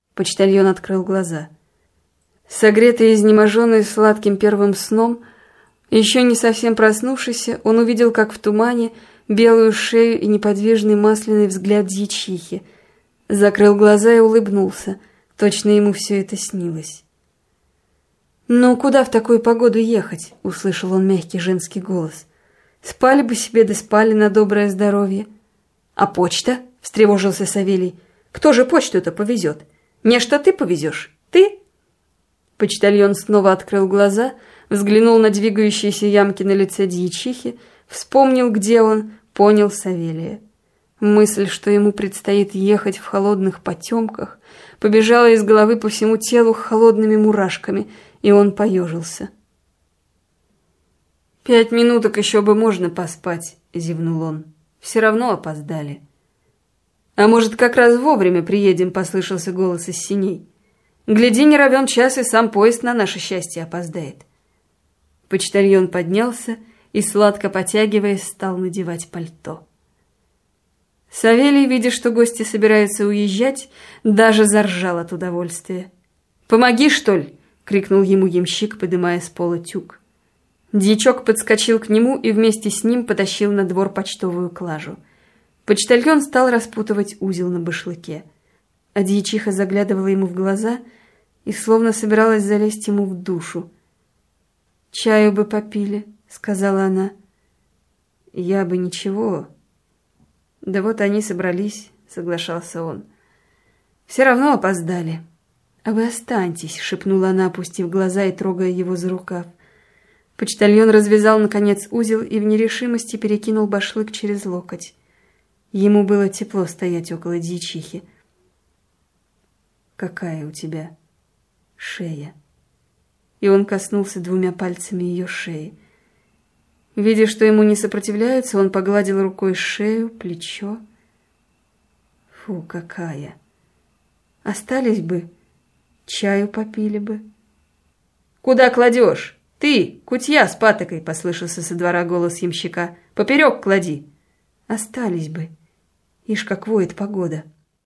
Почтальон открыл глаза. Согретый и изнеможенный сладким первым сном, еще не совсем проснувшийся, он увидел, как в тумане, белую шею и неподвижный масляный взгляд дьячихи. Закрыл глаза и улыбнулся. Точно ему все это снилось. «Ну, куда в такую погоду ехать?» — услышал он мягкий женский голос. «Спали бы себе, да спали на доброе здоровье». «А почта?» — встревожился Савелий. «Кто же почту-то повезет? Не что ты повезешь? Ты?» Почтальон снова открыл глаза, взглянул на двигающиеся ямки на лице дьячихи, вспомнил, где он, понял Савелия. Мысль, что ему предстоит ехать в холодных потемках, побежала из головы по всему телу холодными мурашками, и он поежился. 5 минуток еще бы можно поспать, — зевнул он. Все равно опоздали. А может, как раз вовремя приедем, — послышался голос из синей. Гляди, не равен час, и сам поезд на наше счастье опоздает. Почтальон поднялся и, сладко потягиваясь, стал надевать пальто. Савелий, видя, что гости собираются уезжать, даже заржал от удовольствия. «Помоги, что ли!» — крикнул ему ямщик, подымая с пола тюк. Дьячок подскочил к нему и вместе с ним потащил на двор почтовую клажу. Почтальон стал распутывать узел на башлыке, а дьячиха заглядывала ему в глаза и словно собиралась залезть ему в душу. «Чаю бы попили», — сказала она. «Я бы ничего». «Да вот они собрались», — соглашался он. «Все равно опоздали». «А вы останьтесь», — шепнула она, опустив глаза и трогая его за рукав. Почтальон развязал, наконец, узел и в нерешимости перекинул башлык через локоть. Ему было тепло стоять около дьячихи. «Какая у тебя шея?» И он коснулся 2 пальцами ее шеи. Видя, что ему не сопротивляются, он погладил рукой шею, плечо. «Фу, какая! Остались бы, чаю попили бы». «Куда кладешь? Ты, кутья с патокой!» — послышался со двора голос ямщика. «Поперек клади!» «Остались бы. Ишь, как воет погода!»